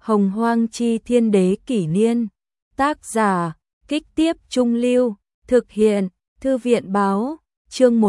Hồng Hoang Chi Thiên Đế Kỷ Niên. Tác giả, Kích Tiếp Trung Lưu. Thực hiện, Thư viện Báo. Chương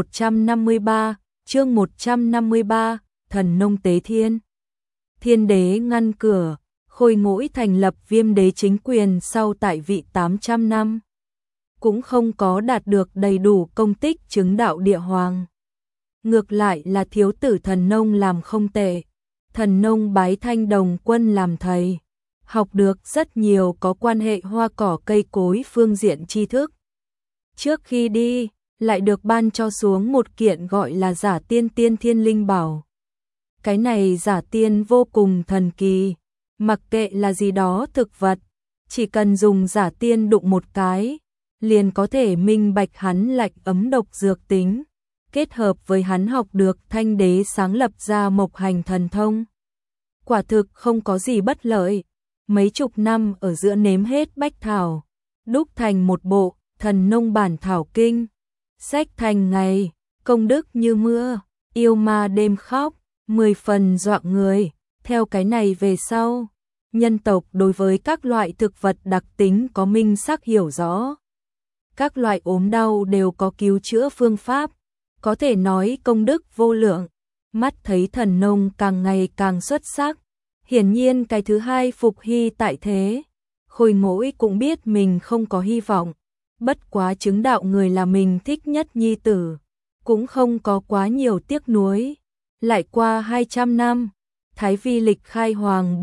153, Thần Nông Tế Thiên. Thiên Đế ngăn cửa, Khôi Ngỗi thành lập Viêm Đế chính quyền sau tại vị 800 năm. Cũng không có đạt được đầy đủ công tích chứng đạo địa hoàng. Ngược lại là thiếu tử Thần Nông làm không tệ. Thần Nông bái Thanh Đồng Quân làm thầy, học được rất nhiều có quan hệ hoa cỏ cây cối phương diện tri thức. Trước khi đi, lại được ban cho xuống một kiện gọi là giả tiên tiên thiên linh bảo. Cái này giả tiên vô cùng thần kỳ, mặc kệ là gì đó thực vật, chỉ cần dùng giả tiên đụng một cái, liền có thể minh bạch hắn lạnh ấm độc dược tính, kết hợp với hắn học được Thanh Đế sáng lập ra Mộc Hành thần thông. Quả thực không có gì bất lợi, mấy chục năm ở giữa nếm hết bách thảo, đúc thành một bộ Thần Nông bản thảo kinh, sách thành ngày, công đức như mưa, yêu ma đêm khóc, 10 phần dọa người. Theo cái này về sau, nhân tộc đối với các loại thực vật đặc tính có minh xác hiểu rõ. Các loại ốm đau đều có cứu chữa phương pháp, có thể nói công đức vô lượng. Mắt thấy Thần Nông càng ngày càng xuất sắc, hiển nhiên cái thứ hai phục hy tại thế. Khôi Ngỗi cũng biết mình không có hy vọng, bất quá chứng đạo người là mình thích nhất nhi tử, cũng không có quá nhiều tiếc nuối. Lại qua 200 năm, Thái Vi lịch khai hoàng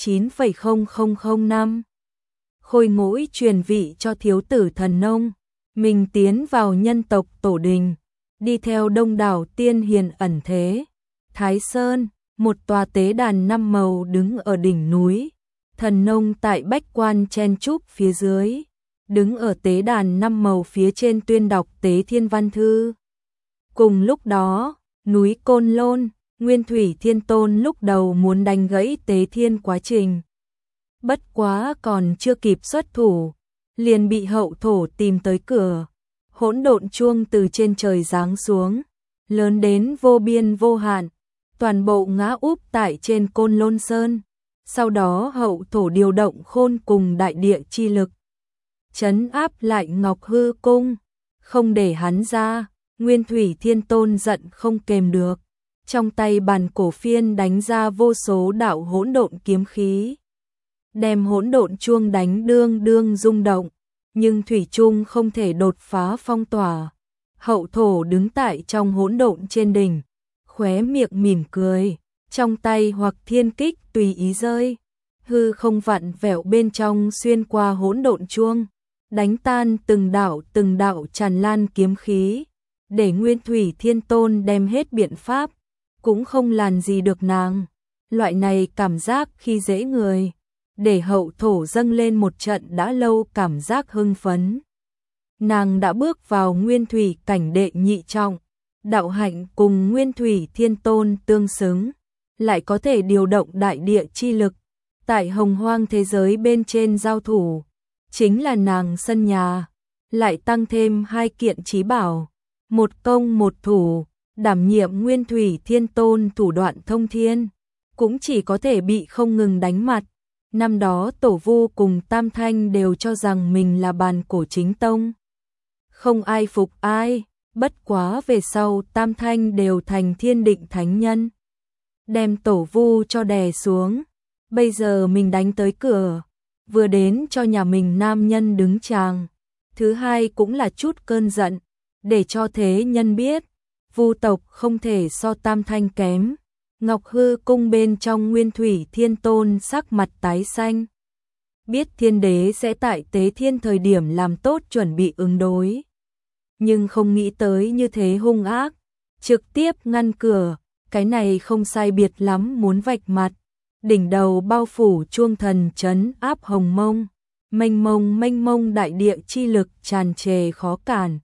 49,0005 năm. Khôi Ngỗi truyền vị cho thiếu tử Thần Nông, mình tiến vào nhân tộc tổ đình, đi theo đông đảo tiên hiền ẩn thế. Thái Sơn, một tòa tế đàn 5 màu đứng ở đỉnh núi. Thần Nông tại bách quan chen chúc phía dưới, đứng ở tế đàn 5 màu phía trên tuyên đọc Tế Thiên Văn Thư. Cùng lúc đó, núi Côn Lôn, Nguyên Thủy Thiên Tôn lúc đầu muốn đánh gãy Tế Thiên quá trình. Bất quá còn chưa kịp xuất thủ, liền bị hậu thổ tìm tới cửa. Hỗn độn chuông từ trên trời giáng xuống, lớn đến vô biên vô hạn, toàn bộ ngã úp tại trên Côn Lôn Sơn. Sau đó hậu thổ điều động khôn cùng đại địa chi lực, trấn áp lại Ngọc Hư Cung, không để hắn ra. Nguyên Thủy Thiên Tôn giận không kềm được, trong tay bàn cổ phiên đánh ra vô số đạo hỗn độn kiếm khí, đem hỗn độn chuông đánh đương đương rung động, nhưng thủy chung không thể đột phá phong tỏa. Hậu thổ đứng tại trong hỗn độn trên đỉnh, khóe miệng mỉm cười, trong tay hoặc thiên kích tùy ý rơi, hư không vặn vẹo bên trong xuyên qua hỗn độn chuông, đánh tan từng đạo tràn lan kiếm khí, để Nguyên Thủy Thiên Tôn đem hết biện pháp, cũng không làm gì được nàng. Loại này cảm giác khi dễ người, để hậu thổ dâng lên một trận đã lâu cảm giác hưng phấn. Nàng đã bước vào Nguyên Thủy cảnh đệ nhị trọng, đạo hạnh cùng Nguyên Thủy Thiên Tôn tương xứng, lại có thể điều động đại địa chi lực, tại hồng hoang thế giới bên trên giao thủ, chính là nàng sân nhà, lại tăng thêm 2 kiện chí bảo, một công một thủ, đảm nhiệm Nguyên Thủy Thiên Tôn thủ đoạn thông thiên, cũng chỉ có thể bị không ngừng đánh mặt. Năm đó Tổ Vu cùng Tam Thanh đều cho rằng mình là bàn cổ chính tông, không ai phục ai, bất quá về sau Tam Thanh đều thành thiên định thánh nhân, đem Tổ Vu cho đè xuống. Bây giờ mình đánh tới cửa, vừa đến cho nhà mình nam nhân đứng chàng, thứ hai cũng là chút cơn giận, để cho thế nhân biết, Vu tộc không thể so Tam Thanh kém. Ngọc Hư Cung bên trong Nguyên Thủy Thiên Tôn sắc mặt tái xanh, biết Thiên Đế sẽ tại Tế Thiên thời điểm làm tốt chuẩn bị ứng đối, nhưng không nghĩ tới như thế hung ác, trực tiếp ngăn cửa. Cái này không sai biệt lắm muốn vạch mặt. Đỉnh đầu bao phủ chuông thần trấn áp hồng mông, mênh mông đại địa chi lực tràn trề khó cản,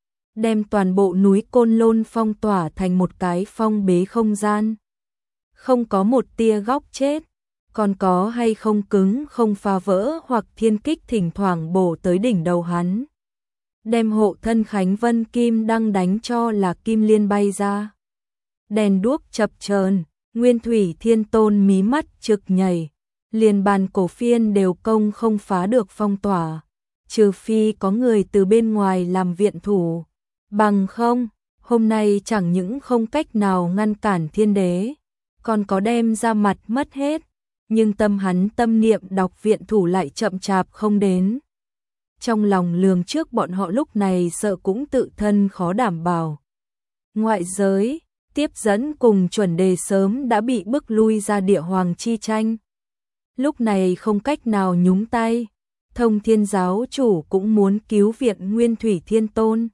đem toàn bộ núi Côn Lôn phong tỏa thành một cái phong bế không gian, không có một tia góc chết, còn có hay không cứng không phá vỡ hoặc thiên kích thỉnh thoảng bổ tới đỉnh đầu hắn, đem hộ thân Khánh Vân Kim đang đánh cho là kim liên bay ra. Đèn đuốc chập chờn, Nguyên Thủy Thiên Tôn mí mắt trực nhảy, liền bàn cổ phiên đều công không phá được phong tỏa, trừ phi có người từ bên ngoài làm viện thủ, bằng không, hôm nay chẳng những không cách nào ngăn cản thiên đế, còn có đem ra mặt mất hết, nhưng hắn tâm niệm đọc viện thủ lại chậm chạp không đến. Trong lòng lường trước bọn họ lúc này sợ cũng tự thân khó đảm bảo. Ngoại giới, tiếp dẫn cùng chuẩn đề sớm đã bị bức lui ra địa hoàng chi tranh. Lúc này không cách nào nhúng tay, Thông Thiên giáo chủ cũng muốn cứu viện Nguyên Thủy Thiên Tôn.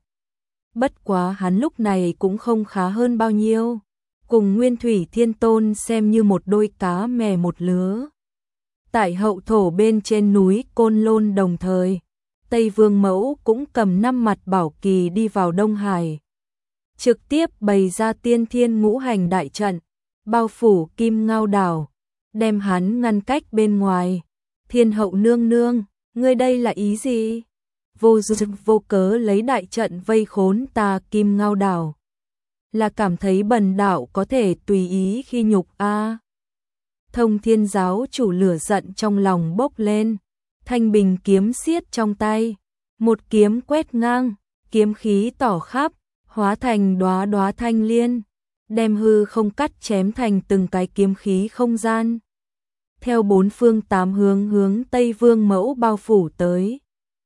Bất quá hắn lúc này cũng không khá hơn bao nhiêu, cùng Nguyên Thủy Thiên Tôn xem như một đôi cá mè một lứa. Tại hậu thổ bên trên núi Côn Lôn đồng thời, Tây Vương Mẫu cũng cầm 5 mặt bảo kỳ đi vào Đông Hải. Trực tiếp bày ra tiên thiên ngũ hành đại trận, bao phủ Kim Ngao đảo, đem hắn ngăn cách bên ngoài. Thiên hậu nương nương, ngươi đây là ý gì? Vô duyên vô cớ lấy đại trận vây khốn ta Kim Ngao đảo. Là cảm thấy bần đạo có thể tùy ý khi nhục a? Thông Thiên giáo chủ lửa giận trong lòng bốc lên, thanh bình kiếm xiết trong tay, một kiếm quét ngang, kiếm khí tỏ khắp, hóa thành đóa đóa thanh liên, đem hư không cắt chém thành từng cái kiếm khí không gian. Theo 4 phương 8 hướng Tây Vương Mẫu bao phủ tới.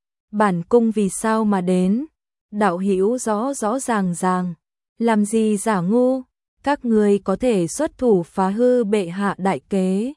Bản cung vì sao mà đến? Đạo hữu rõ rõ ràng ràng, làm gì giả ngu? Các người có thể xuất thủ phá hư bệ hạ đại kế.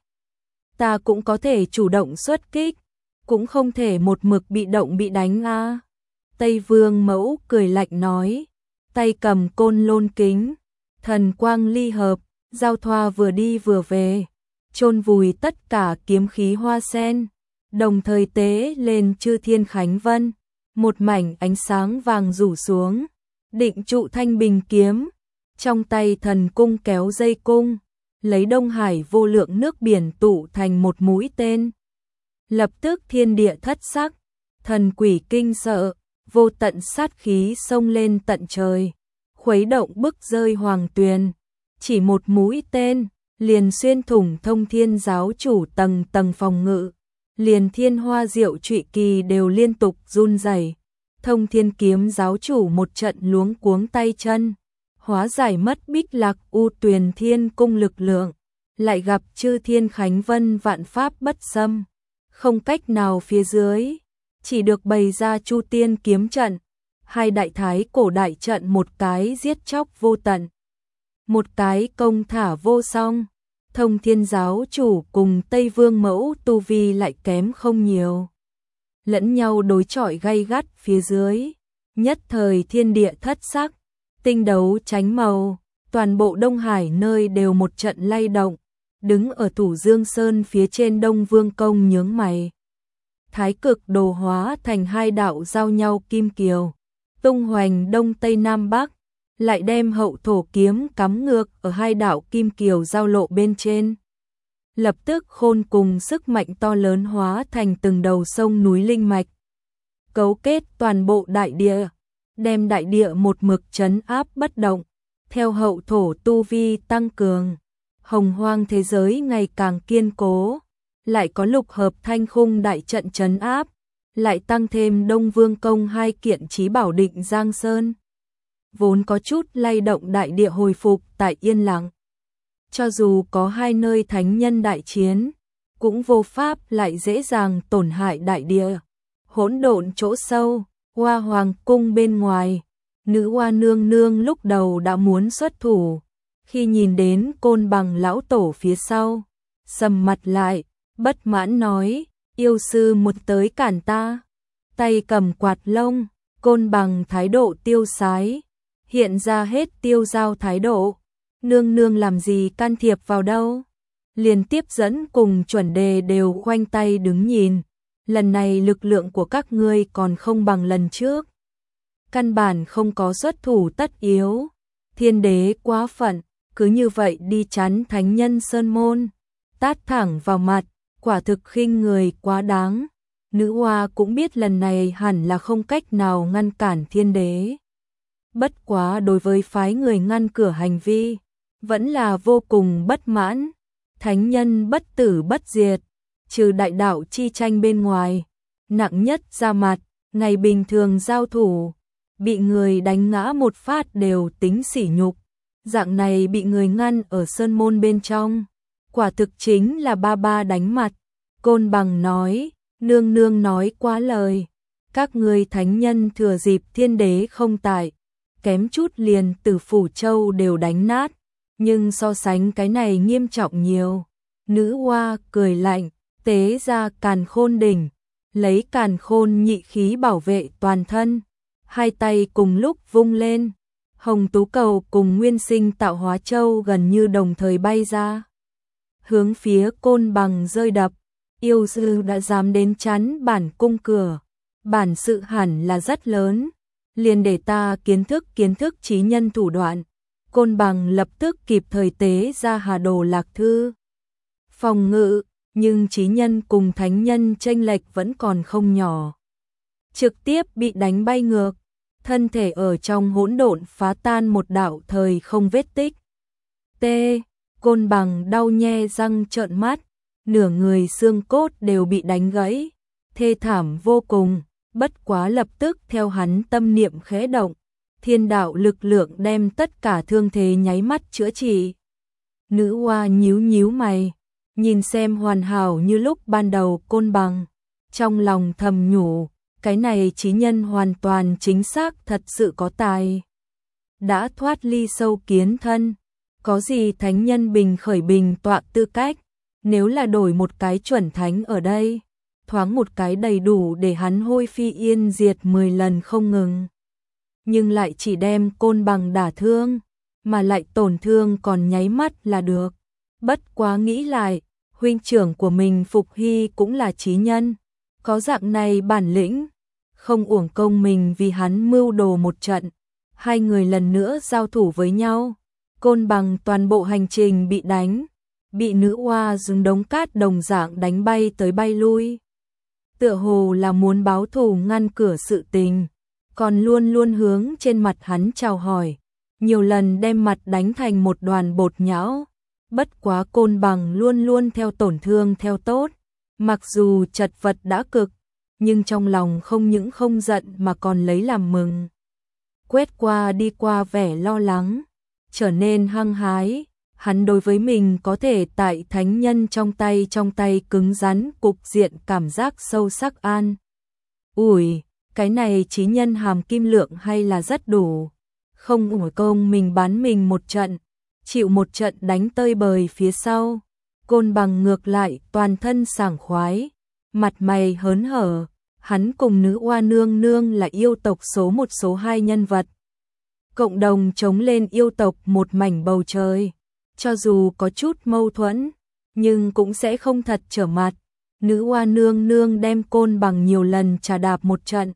Ta cũng có thể chủ động xuất kích, cũng không thể một mực bị động bị đánh a. Tây Vương Mẫu cười lạnh nói, tay cầm Côn Lôn kính, thần quang ly hợp, giao thoa vừa đi vừa về, chôn vùi tất cả kiếm khí hoa sen, đồng thời tế lên Chư Thiên Khánh Vân, một mảnh ánh sáng vàng rủ xuống, định trụ thanh bình kiếm, trong tay thần cung kéo dây cung, lấy Đông Hải vô lượng nước biển tụ thành một mũi tên. Lập tức thiên địa thất sắc, thần quỷ kinh sợ, vô tận sát khí xông lên tận trời, khuấy động bức rơi hoàng tuyền, chỉ một mũi tên, liền xuyên thủng Thông Thiên giáo chủ tầng tầng phòng ngự, liền thiên hoa diệu trụy kỳ đều liên tục run rẩy. Thông Thiên kiếm giáo chủ một trận luống cuống tay chân, hóa giải mất Bích Lạc U Tuyền Thiên cung lực lượng, lại gặp Chư Thiên Khánh Vân vạn pháp bất xâm, không cách nào phía dưới, chỉ được bày ra Chu Tiên kiếm trận, hai đại thái cổ đại trận, một cái giết chóc vô tận, một cái công thả vô song. Thông Thiên giáo chủ cùng Tây Vương Mẫu tu vi lại kém không nhiều, lẫn nhau đối chọi gay gắt phía dưới, nhất thời thiên địa thất sắc, tinh đấu chánh màu, toàn bộ Đông Hải nơi đều một trận lay động. Đứng ở Thủ Dương Sơn phía trên Đông Vương công nhướng mày. Thái cực đồ hóa thành hai đạo giao nhau kim kiều, tung hoành đông tây nam bắc, lại đem hậu thổ kiếm cắm ngược ở hai đạo kim kiều giao lộ bên trên. Lập tức khôn cùng sức mạnh to lớn hóa thành từng đầu sông núi linh mạch, cấu kết toàn bộ đại địa, đem đại địa một mực trấn áp bất động. Theo hậu thổ tu vi tăng cường, hồng hoang thế giới ngày càng kiên cố, lại có lục hợp thanh khung đại trận trấn áp, lại tăng thêm Đông Vương công hai kiện chí bảo Định Giang Sơn, vốn có chút lay động đại địa hồi phục tại yên lặng. Cho dù có hai nơi thánh nhân đại chiến, cũng vô pháp lại dễ dàng tổn hại đại địa. Hỗn độn chỗ sâu, Hoa Hoàng cung bên ngoài, nữ hoa nương nương lúc đầu đã muốn xuất thủ, khi nhìn đến Côn Bằng lão tổ phía sau, sầm mặt lại, bất mãn nói, yêu sư một tới cản ta. Tay cầm quạt lông, Côn Bằng thái độ tiêu sái, hiện ra hết tiêu giao thái độ. Nương nương làm gì can thiệp vào đâu? Liền tiếp dẫn cùng chuẩn đề đều khoanh tay đứng nhìn. Lần này lực lượng của các ngươi còn không bằng lần trước. Căn bản không có xuất thủ tất yếu. Thiên đế quá phận, cứ như vậy đi chắn thánh nhân sơn môn. Tát thẳng vào mặt, quả thực khinh người quá đáng. Nữ hoa cũng biết lần này hẳn là không cách nào ngăn cản thiên đế. Bất quá đối với phái người ngăn cửa hành vi, vẫn là vô cùng bất mãn. Thánh nhân bất tử bất diệt, trừ đại đạo chi tranh bên ngoài, nặng nhất ra mặt, ngày bình thường giao thủ, bị người đánh ngã một phát đều tính sỉ nhục, dạng này bị người ngăn ở sơn môn bên trong, quả thực chính là ba ba đánh mặt. Côn Bằng nói, nương nương nói quá lời, các ngươi thánh nhân thừa dịp thiên đế không tại, kém chút liền Tử Phủ Châu đều đánh nát, nhưng so sánh cái này nghiêm trọng nhiều. Nữ Hoa cười lạnh, tế ra Càn Khôn đỉnh, lấy Càn Khôn nhị khí bảo vệ toàn thân, hai tay cùng lúc vung lên, Hồng Tú Cầu cùng Nguyên Sinh Tạo Hóa Châu gần như đồng thời bay ra, hướng phía Côn Bằng rơi đập. Yêu sư đã dám đến chắn bản cung cửa, bản sự hẳn là rất lớn, liền để ta kiến thức chí nhân thủ đoạn. Côn Bằng lập tức kịp thời tế ra Hà Đồ Lạc Thư phòng ngự, nhưng chí nhân cùng thánh nhân chênh lệch vẫn còn không nhỏ, trực tiếp bị đánh bay ngược, thân thể ở trong hỗn độn phá tan một đạo thời không vết tích. T. Côn Bằng đau nhe răng trợn mắt, nửa người xương cốt đều bị đánh gãy, thê thảm vô cùng, bất quá lập tức theo hắn tâm niệm khẽ động, thiên đạo lực lượng đem tất cả thương thế nháy mắt chữa trị. Nữ Hoa nhíu nhíu mày, nhìn xem hoàn hảo như lúc ban đầu Côn Bằng, trong lòng thầm nhủ, cái này chí nhân hoàn toàn chính xác thật sự có tài. Đã thoát ly sâu kiến thân, có gì thánh nhân bình khởi bình tọa tư cách, nếu là đổi một cái chuẩn thánh ở đây, thoáng một cái đầy đủ để hắn hôi phi yên diệt 10 lần không ngừng. Nhưng lại chỉ đem Côn Bằng đả thương, mà lại tổn thương còn nháy mắt là được. Bất quá nghĩ lại, huynh trưởng của mình Phục Hy cũng là chí nhân, có dạng này bản lĩnh, không uổng công mình vì hắn mưu đồ một trận. Hai người lần nữa giao thủ với nhau, Côn Bằng toàn bộ hành trình bị đánh, bị Nữ Hoa dùng đống cát đồng dạng đánh bay tới bay lui. Tựa hồ là muốn báo thù ngăn cửa sự tình, còn luôn luôn hướng trên mặt hắn chào hỏi, nhiều lần đem mặt đánh thành một đoàn bột nhão. Bất quá Côn Bằng luôn luôn theo tổn thương theo tốt, mặc dù chật vật đã cực, nhưng trong lòng không những không giận mà còn lấy làm mừng. Quét qua đi qua vẻ lo lắng, trở nên hăng hái, hắn đối với mình có thể tại thánh nhân trong tay cứng rắn cục diện cảm giác sâu sắc an. Ủi, cái này chí nhân hàm kim lượng hay là rất đủ, không uổng công mình bán mình một trận, chịu một trận đánh tơi bời phía sau. Côn Bằng ngược lại toàn thân sảng khoái, mặt mày hớn hở, hắn cùng Nữ Hoa nương nương là yêu tộc số 1 số 2 nhân vật, cộng đồng chống lên yêu tộc một mảnh bầu trời. Cho dù có chút mâu thuẫn, nhưng cũng sẽ không thật trở mặt. Nữ Hoa nương nương đem Côn Bằng nhiều lần trà đạp một trận,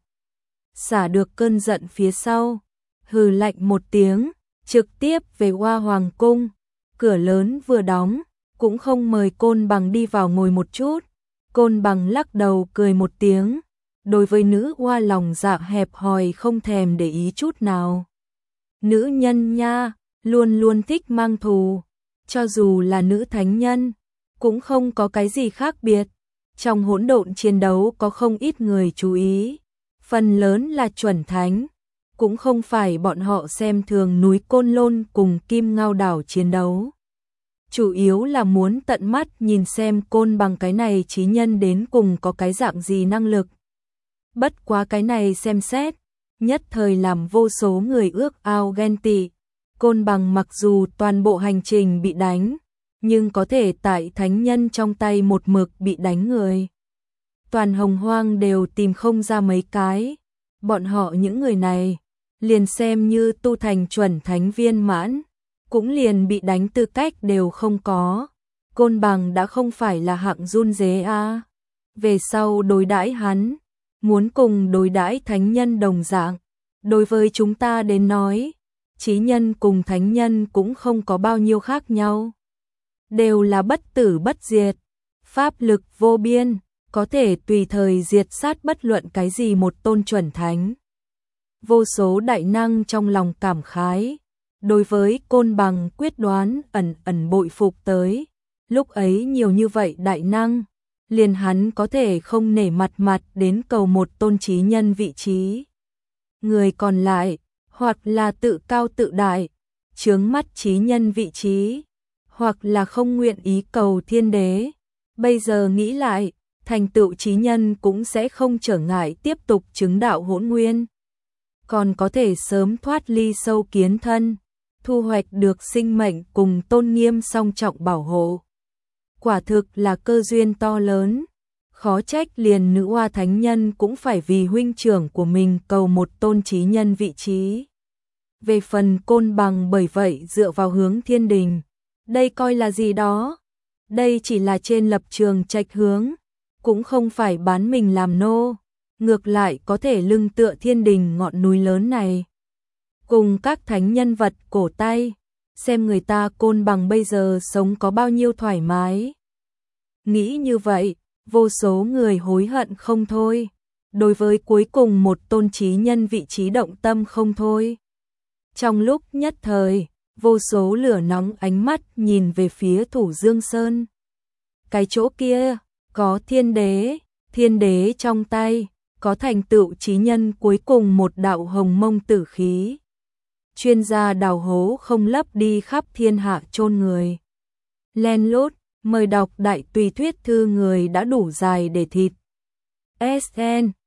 xả được cơn giận phía sau, hừ lạnh một tiếng, trực tiếp về Hoa Hoàng cung. Cửa lớn vừa đóng, cũng không mời Côn Bằng đi vào ngồi một chút. Côn Bằng lắc đầu cười một tiếng, đối với Nữ Hoa lòng dạ hẹp hòi không thèm để ý chút nào. Nữ nhân nha, luôn luôn thích mang thù, cho dù là nữ thánh nhân, cũng không có cái gì khác biệt. Trong hỗn độn chiến đấu có không ít người chú ý, phần lớn là chuẩn thánh, cũng không phải bọn họ xem thường núi Côn Lôn cùng Kim Ngao đảo chiến đấu. Chủ yếu là muốn tận mắt nhìn xem Côn Bằng cái này chí nhân đến cùng có cái dạng gì năng lực. Bất quá cái này xem xét, nhất thời làm vô số người ước ao ghen tị. Côn Bằng mặc dù toàn bộ hành trình bị đánh, nhưng có thể tại thánh nhân trong tay một mực bị đánh người. Toàn Hồng Hoang đều tìm không ra mấy cái. Bọn họ những người này, liền xem như tu thành chuẩn thánh viên mãn, cũng liền bị đánh tư cách đều không có. Côn Bằng đã không phải là hạng run dế a. Về sau đối đãi hắn, muốn cùng đối đãi thánh nhân đồng dạng. Đối với chúng ta đến nói, chí nhân cùng thánh nhân cũng không có bao nhiêu khác nhau. Đều là bất tử bất diệt, pháp lực vô biên, có thể tùy thời diệt sát bất luận cái gì một tôn chuẩn thánh. Vô số đại năng trong lòng cảm khái, đối với Côn Bằng quyết đoán ẩn ẩn bội phục tới. Lúc ấy nhiều như vậy đại năng, liền hắn có thể không nể mặt đến cầu một tôn trí nhân vị trí. Người còn lại, hoặc là tự cao tự đại, chướng mắt trí nhân vị trí, hoặc là không nguyện ý cầu thiên đế. Bây giờ nghĩ lại, thành tựu trí nhân cũng sẽ không trở ngại tiếp tục chứng đạo hỗn nguyên. Còn có thể sớm thoát ly sâu kiến thân, thu hoạch được sinh mệnh cùng tôn nghiêm song trọng bảo hộ. Quả thực là cơ duyên to lớn, khó trách liền nữ oa thánh nhân cũng phải vì huynh trưởng của mình cầu một tôn trí nhân vị trí. Về phần Côn Bằng bởi vậy dựa vào hướng thiên đình, đây coi là gì đó, đây chỉ là trên lập trường trạch hướng, cũng không phải bán mình làm nô, ngược lại có thể lưng tựa thiên đình ngọn núi lớn này. Cùng các thánh nhân vật cổ tay, xem người ta Côn Bằng bây giờ sống có bao nhiêu thoải mái. Nghĩ như vậy, vô số người hối hận không thôi, đối với cuối cùng một tôn trí nhân vị trí động tâm không thôi. Trong lúc nhất thời, vô số lửa nóng ánh mắt nhìn về phía Thủ Dương Sơn. Cái chỗ kia, có thiên đế trong tay, có thành tựu trí nhân cuối cùng một đạo hồng mông tử khí. Chuyên gia đào hố không lấp đi khắp thiên hạ chôn người. Len lút, mời đọc đại tùy thuyết thư người đã đủ dài để thịt. SN